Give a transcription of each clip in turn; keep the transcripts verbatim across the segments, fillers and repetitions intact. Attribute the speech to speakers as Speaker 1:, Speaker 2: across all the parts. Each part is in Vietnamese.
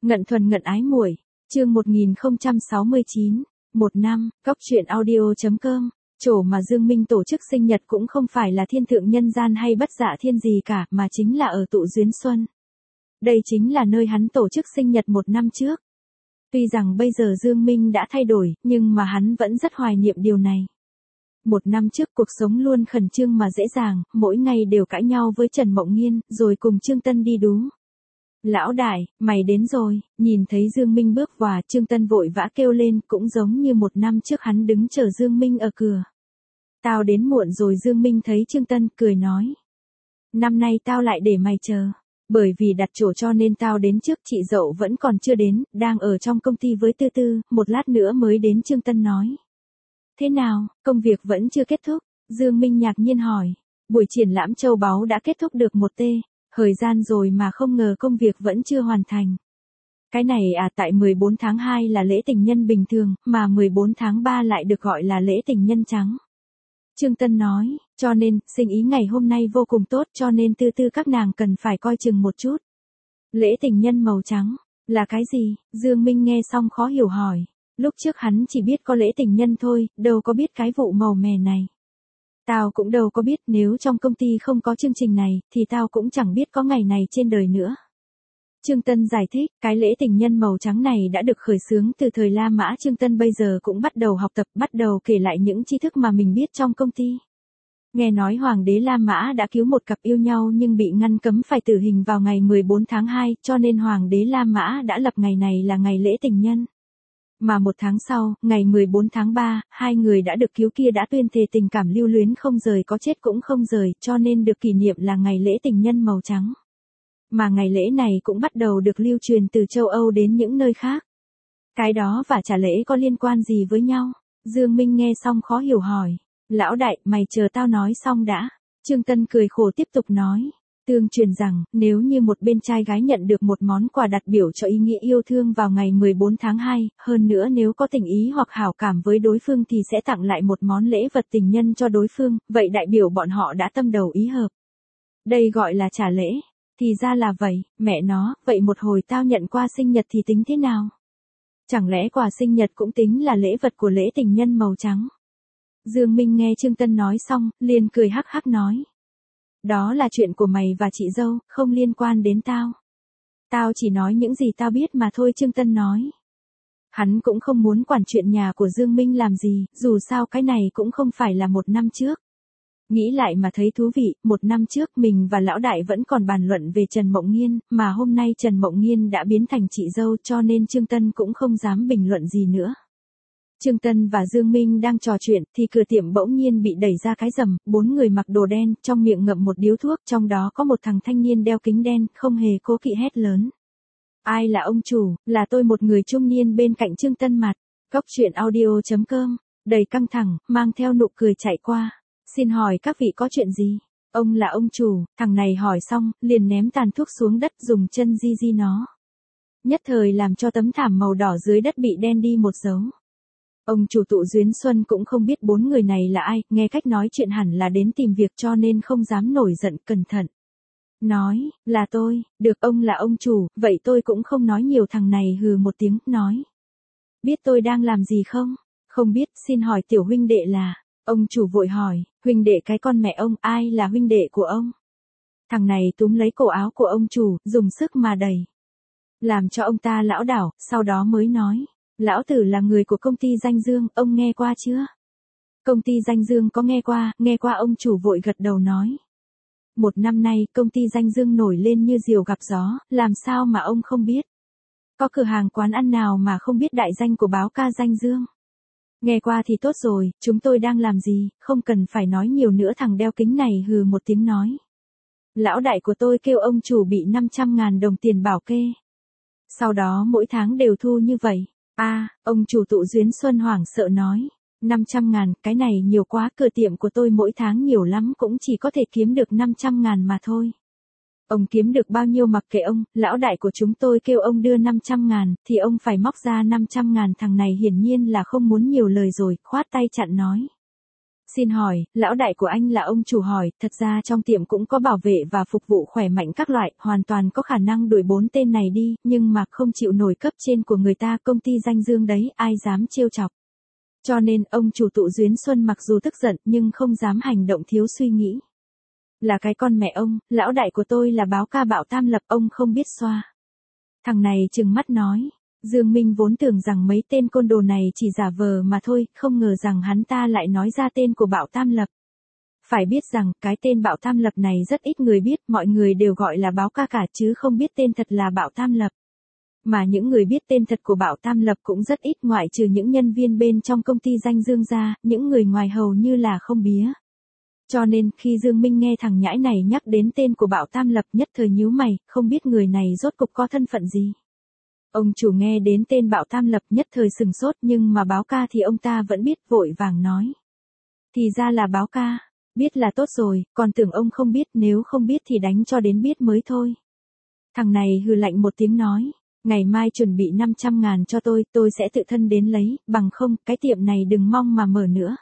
Speaker 1: Ngận thuần ngận ái muội, chương một nghìn không trăm sáu mươi chín, một năm, Cóc truyện audio chấm com. Chỗ mà Dương Minh tổ chức sinh nhật cũng không phải là thiên thượng nhân gian hay bất dạ thiên gì cả, mà chính là ở tụ Duyến Xuân. Đây chính là nơi hắn tổ chức sinh nhật một năm trước. Tuy rằng bây giờ Dương Minh đã thay đổi, nhưng mà hắn vẫn rất hoài niệm điều này. Một năm trước cuộc sống luôn khẩn trương mà dễ dàng, mỗi ngày đều cãi nhau với Trần Mộng Nghiên, rồi cùng Trương Tân đi đú. Lão đại, mày đến rồi, nhìn thấy Dương Minh bước vào, Trương Tân vội vã kêu lên, cũng giống như một năm trước hắn đứng chờ Dương Minh ở cửa. Tao đến muộn rồi. Dương Minh thấy Trương Tân, cười nói. Năm nay tao lại để mày chờ. Bởi vì đặt chỗ cho nên tao đến trước, chị dậu vẫn còn chưa đến, đang ở trong công ty với Tư Tư, một lát nữa mới đến. Trương Tân nói. Thế nào, công việc vẫn chưa kết thúc? Dương Minh ngạc nhiên hỏi. Buổi triển lãm châu báu đã kết thúc được một tê. Thời gian rồi mà không ngờ công việc vẫn chưa hoàn thành. Cái này à, tại mười bốn tháng hai là lễ tình nhân bình thường, mà mười bốn tháng ba lại được gọi là lễ tình nhân trắng. Trương Tân nói, cho nên, sinh ý ngày hôm nay vô cùng tốt, cho nên Tư Tư các nàng cần phải coi chừng một chút. Lễ tình nhân màu trắng, là cái gì? Dương Minh nghe xong khó hiểu hỏi. Lúc trước hắn chỉ biết có lễ tình nhân thôi, đâu có biết cái vụ màu mè này. Tao cũng đâu có biết, nếu trong công ty không có chương trình này, thì tao cũng chẳng biết có ngày này trên đời nữa. Trương Tân giải thích, cái lễ tình nhân màu trắng này đã được khởi xướng từ thời La Mã. Trương Tân bây giờ cũng bắt đầu học tập, bắt đầu kể lại những tri thức mà mình biết trong công ty. Nghe nói Hoàng đế La Mã đã cứu một cặp yêu nhau nhưng bị ngăn cấm phải tử hình vào ngày mười bốn tháng hai, cho nên Hoàng đế La Mã đã lập ngày này là ngày lễ tình nhân. Mà một tháng sau, ngày mười bốn tháng ba, hai người đã được cứu kia đã tuyên thề tình cảm lưu luyến không rời, có chết cũng không rời, cho nên được kỷ niệm là ngày lễ tình nhân màu trắng. Mà ngày lễ này cũng bắt đầu được lưu truyền từ châu Âu đến những nơi khác. Cái đó và trả lễ có liên quan gì với nhau? Dương Minh nghe xong khó hiểu hỏi. Lão đại, mày chờ tao nói xong đã. Trương Tân cười khổ tiếp tục nói. Tương truyền rằng, nếu như một bên trai gái nhận được một món quà đặt biểu cho ý nghĩa yêu thương vào ngày mười bốn tháng hai, hơn nữa nếu có tình ý hoặc hảo cảm với đối phương thì sẽ tặng lại một món lễ vật tình nhân cho đối phương, vậy đại biểu bọn họ đã tâm đầu ý hợp. Đây gọi là trả lễ. Thì ra là vậy, mẹ nó, vậy một hồi tao nhận qua sinh nhật thì tính thế nào? Chẳng lẽ quà sinh nhật cũng tính là lễ vật của lễ tình nhân màu trắng? Dương Minh nghe Trương Tân nói xong, liền cười hắc hắc nói. Đó là chuyện của mày và chị dâu, không liên quan đến tao. Tao chỉ nói những gì tao biết mà thôi. Trương Tân nói. Hắn cũng không muốn quản chuyện nhà của Dương Minh làm gì, dù sao cái này cũng không phải là một năm trước. Nghĩ lại mà thấy thú vị, một năm trước mình và lão đại vẫn còn bàn luận về Trần Mộng Nghiên, mà hôm nay Trần Mộng Nghiên đã biến thành chị dâu, cho nên Trương Tân cũng không dám bình luận gì nữa. Trương Tân và Dương Minh đang trò chuyện, thì cửa tiệm bỗng nhiên bị đẩy ra cái rầm, bốn người mặc đồ đen, trong miệng ngậm một điếu thuốc, trong đó có một thằng thanh niên đeo kính đen, không hề cố kỵ hét lớn. Ai là ông chủ? Là tôi. Một người trung niên bên cạnh Trương Tân mặt. Cóc truyện audio chấm com, đầy căng thẳng, mang theo nụ cười chạy qua. Xin hỏi các vị có chuyện gì? Ông là ông chủ. Thằng này hỏi xong, liền ném tàn thuốc xuống đất, dùng chân di di nó. Nhất thời làm cho tấm thảm màu đỏ dưới đất bị đen đi một dấu. Ông chủ tụ Duyến Xuân cũng không biết bốn người này là ai, nghe cách nói chuyện hẳn là đến tìm việc cho nên không dám nổi giận, cẩn thận. Nói, là tôi. Được, ông là ông chủ, vậy tôi cũng không nói nhiều. Thằng này hừ một tiếng, nói. Biết tôi đang làm gì không? Không biết. Xin hỏi tiểu huynh đệ là? Ông chủ vội hỏi, huynh đệ cái con mẹ ông, ai là huynh đệ của ông? Thằng này túm lấy cổ áo của ông chủ, dùng sức mà đẩy. Làm cho ông ta lão đảo, sau đó mới nói. Lão tử là người của công ty Danh Dương, ông nghe qua chưa? Công ty Danh Dương có nghe qua, nghe qua. Ông chủ vội gật đầu nói. Một năm nay, công ty Danh Dương nổi lên như diều gặp gió, làm sao mà ông không biết? Có cửa hàng quán ăn nào mà không biết đại danh của báo ca Danh Dương? Nghe qua thì tốt rồi, chúng tôi đang làm gì, không cần phải nói nhiều nữa. Thằng đeo kính này hừ một tiếng nói. Lão đại của tôi kêu ông chủ bị năm trăm ngàn đồng tiền bảo kê. Sau đó mỗi tháng đều thu như vậy. a à, ông chủ tụ Duyến Xuân hoảng sợ nói. năm trăm ngàn, cái này nhiều quá, cửa tiệm của tôi mỗi tháng nhiều lắm cũng chỉ có thể kiếm được năm trăm ngàn mà thôi. Ông kiếm được bao nhiêu mặc kệ ông, lão đại của chúng tôi kêu ông đưa năm trăm ngàn, thì ông phải móc ra năm trăm ngàn. Thằng này hiển nhiên là không muốn nhiều lời rồi, khoát tay chặn nói. Xin hỏi, lão đại của anh là ông chủ hỏi, thật ra trong tiệm cũng có bảo vệ và phục vụ khỏe mạnh các loại, hoàn toàn có khả năng đuổi bốn tên này đi, nhưng mà không chịu nổi cấp trên của người ta, công ty danh dương đấy, ai dám trêu chọc. Cho nên, ông chủ Tụ Duyến Xuân mặc dù tức giận nhưng không dám hành động thiếu suy nghĩ. Là cái con mẹ ông, lão đại của tôi là báo ca Bảo Tam Lập, ông không biết xoa. Thằng này trừng mắt nói. Dương Minh vốn tưởng rằng mấy tên côn đồ này chỉ giả vờ mà thôi, không ngờ rằng hắn ta lại nói ra tên của Bảo Tam Lập. Phải biết rằng, cái tên Bảo Tam Lập này rất ít người biết, mọi người đều gọi là báo ca cả chứ không biết tên thật là Bảo Tam Lập. Mà những người biết tên thật của Bảo Tam Lập cũng rất ít, ngoại trừ những nhân viên bên trong công ty danh dương ra, những người ngoài hầu như là không bía. Cho nên, khi Dương Minh nghe thằng nhãi này nhắc đến tên của Bảo Tam Lập nhất thời nhíu mày, không biết người này rốt cục có thân phận gì. Ông chủ nghe đến tên Bảo Tam Lập nhất thời sừng sốt, nhưng mà báo ca thì ông ta vẫn biết, vội vàng nói. Thì ra là báo ca, biết là tốt rồi, còn tưởng ông không biết, nếu không biết thì đánh cho đến biết mới thôi. Thằng này hừ lạnh một tiếng nói, ngày mai chuẩn bị năm trăm ngàn cho tôi, tôi sẽ tự thân đến lấy, bằng không, cái tiệm này đừng mong mà mở nữa.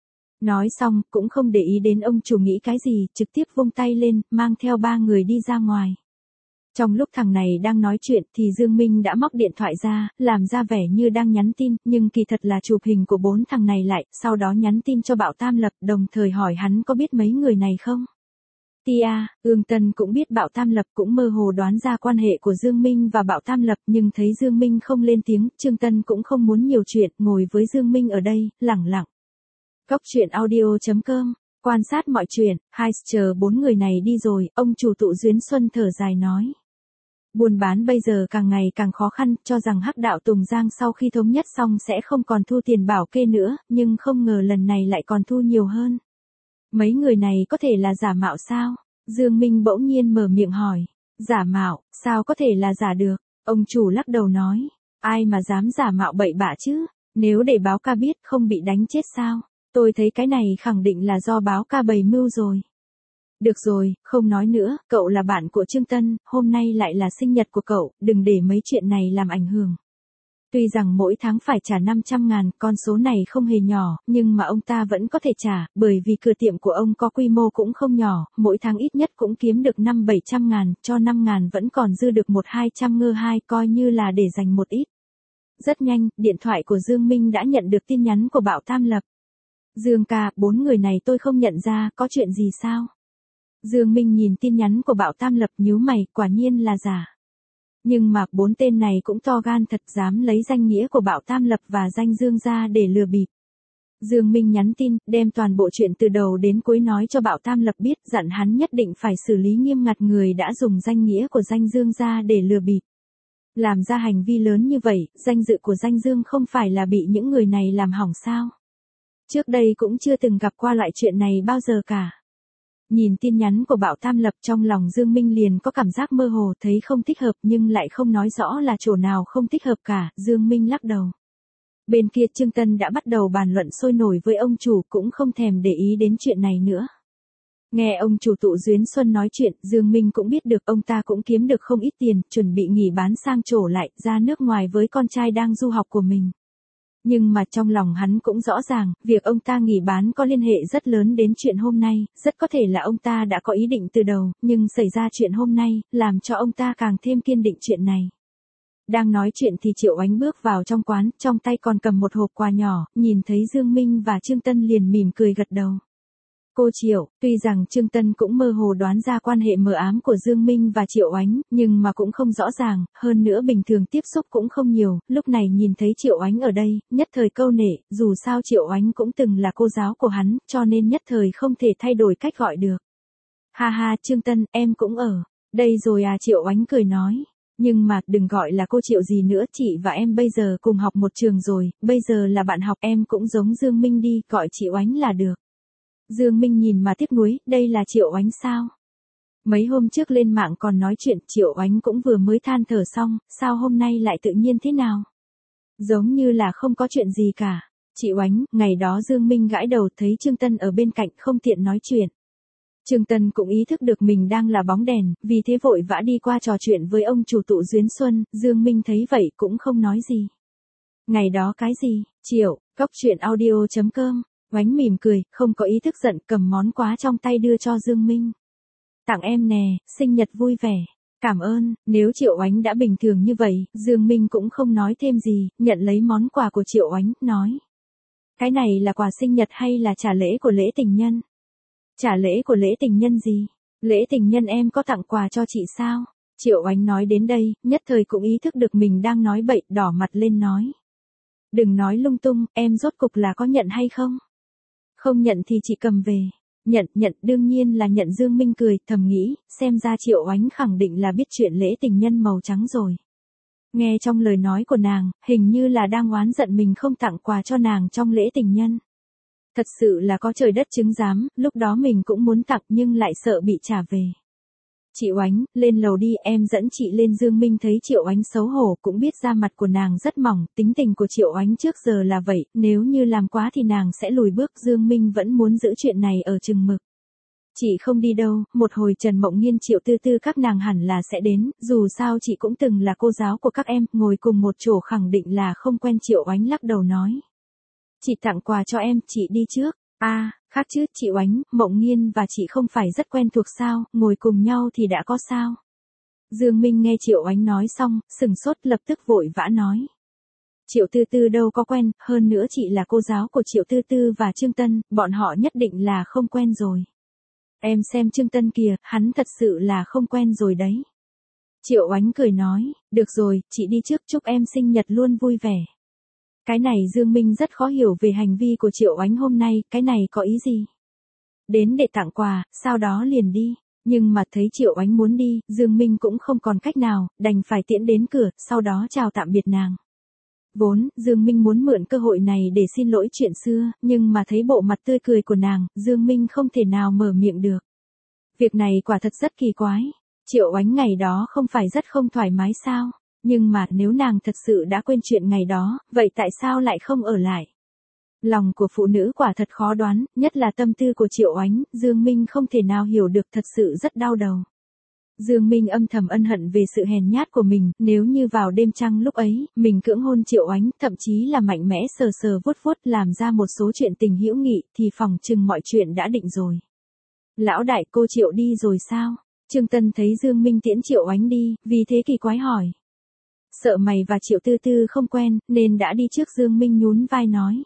Speaker 1: Nói xong, cũng không để ý đến ông chủ nghĩ cái gì, trực tiếp vung tay lên, mang theo ba người đi ra ngoài. Trong lúc thằng này đang nói chuyện thì Dương Minh đã móc điện thoại ra, làm ra vẻ như đang nhắn tin, nhưng kỳ thật là chụp hình của bốn thằng này lại, sau đó nhắn tin cho Bảo Tam Lập, đồng thời hỏi hắn có biết mấy người này không. Tia, Ương Tân cũng biết Bảo Tam Lập, cũng mơ hồ đoán ra quan hệ của Dương Minh và Bảo Tam Lập, nhưng thấy Dương Minh không lên tiếng, Trương Tân cũng không muốn nhiều chuyện, ngồi với Dương Minh ở đây, lẳng lặng. Cốc truyện audio chấm com, quan sát mọi chuyện, hai chờ bốn người này đi rồi, ông chủ Tụ Duyến Xuân thở dài nói. Buôn bán bây giờ càng ngày càng khó khăn, cho rằng Hắc đạo Tùng Giang sau khi thống nhất xong sẽ không còn thu tiền bảo kê nữa, nhưng không ngờ lần này lại còn thu nhiều hơn. Mấy người này có thể là giả mạo sao? Dương Minh bỗng nhiên mở miệng hỏi. Giả mạo, sao có thể là giả được? Ông chủ lắc đầu nói. Ai mà dám giả mạo bậy bạ chứ? Nếu để báo ca biết không bị đánh chết sao? Tôi thấy cái này khẳng định là do báo ca bày mưu rồi. Được rồi, không nói nữa, cậu là bạn của Trương Tân, hôm nay lại là sinh nhật của cậu, đừng để mấy chuyện này làm ảnh hưởng. Tuy rằng mỗi tháng phải trả năm trăm ngàn, con số này không hề nhỏ, nhưng mà ông ta vẫn có thể trả, bởi vì cửa tiệm của ông có quy mô cũng không nhỏ, mỗi tháng ít nhất cũng kiếm được năm bảy trăm ngàn, cho năm ngàn vẫn còn dư được một hai trăm ngơ hai, coi như là để dành một ít. Rất nhanh, điện thoại của Dương Minh đã nhận được tin nhắn của Bảo Tam Lập. Dương ca, bốn người này tôi không nhận ra, có chuyện gì sao? Dương Minh nhìn tin nhắn của Bảo Tam Lập nhíu mày, quả nhiên là giả. Nhưng mà, bốn tên này cũng to gan thật, dám lấy danh nghĩa của Bảo Tam Lập và danh Dương ra để lừa bịp. Dương Minh nhắn tin, đem toàn bộ chuyện từ đầu đến cuối nói cho Bảo Tam Lập biết, dặn hắn nhất định phải xử lý nghiêm ngặt người đã dùng danh nghĩa của danh Dương ra để lừa bịp. Làm ra hành vi lớn như vậy, danh dự của danh Dương không phải là bị những người này làm hỏng sao? Trước đây cũng chưa từng gặp qua loại chuyện này bao giờ cả. Nhìn tin nhắn của Bảo Tam Lập, trong lòng Dương Minh liền có cảm giác mơ hồ, thấy không thích hợp nhưng lại không nói rõ là chỗ nào không thích hợp cả, Dương Minh lắc đầu. Bên kia Trương Tân đã bắt đầu bàn luận sôi nổi với ông chủ, cũng không thèm để ý đến chuyện này nữa. Nghe ông chủ Tụ Duyến Xuân nói chuyện, Dương Minh cũng biết được ông ta cũng kiếm được không ít tiền, chuẩn bị nghỉ bán sang trổ lại, ra nước ngoài với con trai đang du học của mình. Nhưng mà trong lòng hắn cũng rõ ràng, việc ông ta nghỉ bán có liên hệ rất lớn đến chuyện hôm nay, rất có thể là ông ta đã có ý định từ đầu, nhưng xảy ra chuyện hôm nay, làm cho ông ta càng thêm kiên định chuyện này. Đang nói chuyện thì Triệu Ánh bước vào trong quán, trong tay còn cầm một hộp quà nhỏ, nhìn thấy Dương Minh và Trương Tân liền mỉm cười gật đầu. Cô Triệu, tuy rằng Trương Tân cũng mơ hồ đoán ra quan hệ mờ ám của Dương Minh và Triệu Ánh, nhưng mà cũng không rõ ràng, hơn nữa bình thường tiếp xúc cũng không nhiều, lúc này nhìn thấy Triệu Ánh ở đây, nhất thời câu nể, dù sao Triệu Ánh cũng từng là cô giáo của hắn, cho nên nhất thời không thể thay đổi cách gọi được. Ha ha, Trương Tân, em cũng ở đây rồi à? Triệu Ánh cười nói. Nhưng mà, đừng gọi là cô Triệu gì nữa, chị và em bây giờ cùng học một trường rồi, bây giờ là bạn học, em cũng giống Dương Minh đi, gọi Triệu Ánh là được. Dương Minh nhìn mà tiếc nuối, đây là Triệu Ánh sao? Mấy hôm trước lên mạng còn nói chuyện, Triệu Ánh cũng vừa mới than thở xong, sao hôm nay lại tự nhiên thế nào? Giống như là không có chuyện gì cả. Triệu Ánh, ngày đó Dương Minh gãi đầu thấy Trương Tân ở bên cạnh không tiện nói chuyện. Trương Tân cũng ý thức được mình đang là bóng đèn, vì thế vội vã đi qua trò chuyện với ông chủ Tụ Duyến Xuân, Dương Minh thấy vậy cũng không nói gì. Ngày đó cái gì? Triệu, cốc truyện audio chấm com Oánh mỉm cười, không có ý thức giận, cầm món quà trong tay đưa cho Dương Minh. Tặng em nè, sinh nhật vui vẻ. Cảm ơn. Nếu Triệu Oánh đã bình thường như vậy, Dương Minh cũng không nói thêm gì, nhận lấy món quà của Triệu Oánh, nói. Cái này là quà sinh nhật hay là trả lễ của lễ tình nhân? Trả lễ của lễ tình nhân gì? Lễ tình nhân em có tặng quà cho chị sao? Triệu Oánh nói đến đây, nhất thời cũng ý thức được mình đang nói bậy, đỏ mặt lên nói. Đừng nói lung tung, em rốt cục là có nhận hay không? Không nhận thì chị cầm về. Nhận, nhận, đương nhiên là nhận. Dương Minh cười, thầm nghĩ, xem ra Triệu Oánh khẳng định là biết chuyện lễ tình nhân màu trắng rồi. Nghe trong lời nói của nàng, hình như là đang oán giận mình không tặng quà cho nàng trong lễ tình nhân. Thật sự là có trời đất chứng giám, lúc đó mình cũng muốn tặng nhưng lại sợ bị trả về. Chị Oánh, lên lầu đi, em dẫn chị lên. Dương Minh thấy Triệu Oánh xấu hổ, cũng biết da mặt của nàng rất mỏng, tính tình của Triệu Oánh trước giờ là vậy, nếu như làm quá thì nàng sẽ lùi bước. Dương Minh vẫn muốn giữ chuyện này ở chừng mực. Chị không đi đâu, một hồi Trần Mộng Nghiên, Triệu Tư Tư các nàng hẳn là sẽ đến, dù sao chị cũng từng là cô giáo của các em, ngồi cùng một chỗ khẳng định là không quen. Triệu Oánh lắc đầu nói. Chị tặng quà cho em, chị đi trước. A, à, khác chứ, chị Oánh, Mộng Nghiên và chị không phải rất quen thuộc sao, ngồi cùng nhau thì đã có sao. Dương Minh nghe Triệu Oánh nói xong, sừng sốt, lập tức vội vã nói. Triệu Tư Tư đâu có quen, hơn nữa chị là cô giáo của Triệu Tư Tư và Trương Tân, bọn họ nhất định là không quen rồi. Em xem Trương Tân kìa, hắn thật sự là không quen rồi đấy. Triệu Oánh cười nói, được rồi, chị đi trước, chúc em sinh nhật luôn vui vẻ. Cái này Dương Minh rất khó hiểu về hành vi của Triệu Oánh hôm nay, cái này có ý gì? Đến để tặng quà, sau đó liền đi. Nhưng mà thấy Triệu Oánh muốn đi, Dương Minh cũng không còn cách nào, đành phải tiễn đến cửa, sau đó chào tạm biệt nàng. Vốn, Dương Minh muốn mượn cơ hội này để xin lỗi chuyện xưa, nhưng mà thấy bộ mặt tươi cười của nàng, Dương Minh không thể nào mở miệng được. Việc này quả thật rất kỳ quái. Triệu Oánh ngày đó không phải rất không thoải mái sao? Nhưng mà nếu nàng thật sự đã quên chuyện ngày đó, vậy tại sao lại không ở lại? Lòng của phụ nữ quả thật khó đoán, nhất là tâm tư của Triệu Oánh, Dương Minh không thể nào hiểu được, thật sự rất đau đầu. Dương Minh âm thầm ân hận về sự hèn nhát của mình, nếu như vào đêm trăng lúc ấy, mình cưỡng hôn Triệu Oánh, thậm chí là mạnh mẽ sờ sờ vuốt vuốt làm ra một số chuyện tình hữu nghị, thì phòng chừng mọi chuyện đã định rồi. Lão đại, cô Triệu đi rồi sao? Trương Tân thấy Dương Minh tiễn Triệu Oánh đi, vì thế kỳ quái hỏi. Sợ mày và Triệu Tư Tư không quen, nên đã đi trước. Dương Minh nhún vai nói.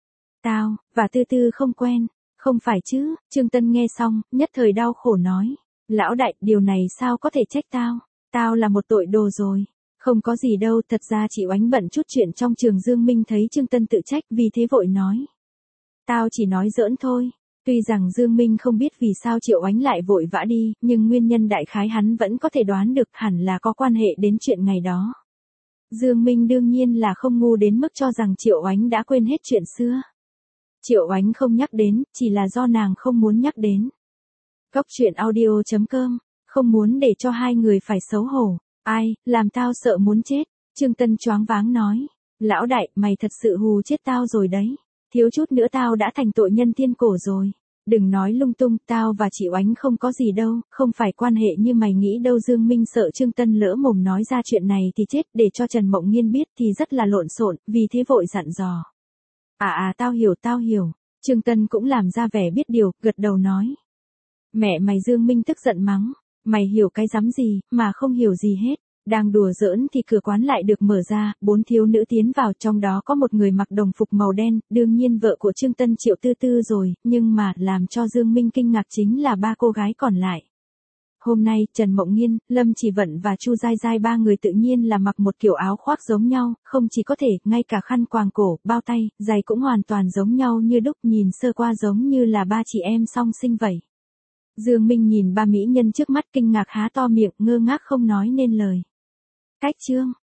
Speaker 1: Tao, và Tư Tư không quen, không phải chứ? Trương Tân nghe xong, nhất thời đau khổ nói. Lão đại, điều này sao có thể trách tao? Tao là một tội đồ rồi. Không có gì đâu, thật ra chị Oánh bận chút chuyện trong trường. Dương Minh thấy Trương Tân tự trách, vì thế vội nói. Tao chỉ nói giỡn thôi. Tuy rằng Dương Minh không biết vì sao Triệu Oánh lại vội vã đi, nhưng nguyên nhân đại khái hắn vẫn có thể đoán được, hẳn là có quan hệ đến chuyện ngày đó. Dương Minh đương nhiên là không ngu đến mức cho rằng Triệu Oánh đã quên hết chuyện xưa. Triệu Oánh không nhắc đến, chỉ là do nàng không muốn nhắc đến. Góc truyện audio chấm com, không muốn để cho hai người phải xấu hổ. Ai, làm tao sợ muốn chết. Trương Tân choáng váng nói. Lão đại, mày thật sự hù chết tao rồi đấy. Thiếu chút nữa tao đã thành tội nhân thiên cổ rồi. Đừng nói lung tung, tao và chị Oánh không có gì đâu, không phải quan hệ như mày nghĩ đâu. Dương Minh sợ Trương Tân lỡ mồm nói ra chuyện này thì chết, để cho Trần Mộng Nghiên biết thì rất là lộn xộn, vì thế vội dặn dò. À à, tao hiểu, tao hiểu. Trương Tân cũng làm ra vẻ biết điều, gật đầu nói. Mẹ mày. Dương Minh tức giận mắng. Mày hiểu cái rắm gì, mà không hiểu gì hết. Đang đùa giỡn thì cửa quán lại được mở ra, bốn thiếu nữ tiến vào, trong đó có một người mặc đồng phục màu đen, đương nhiên vợ của Trương Tân, Triệu Tư Tư rồi, nhưng mà làm cho Dương Minh kinh ngạc chính là ba cô gái còn lại. Hôm nay, Trần Mộng Nghiên, Lâm Chỉ Vận và Chu Giai Giai ba người tự nhiên là mặc một kiểu áo khoác giống nhau, không chỉ có thể, ngay cả khăn quàng cổ, bao tay, giày cũng hoàn toàn giống nhau như đúc, nhìn sơ qua giống như là ba chị em song sinh vậy. Dương Minh nhìn ba mỹ nhân trước mắt kinh ngạc há to miệng, ngơ ngác không nói nên lời. Cách chương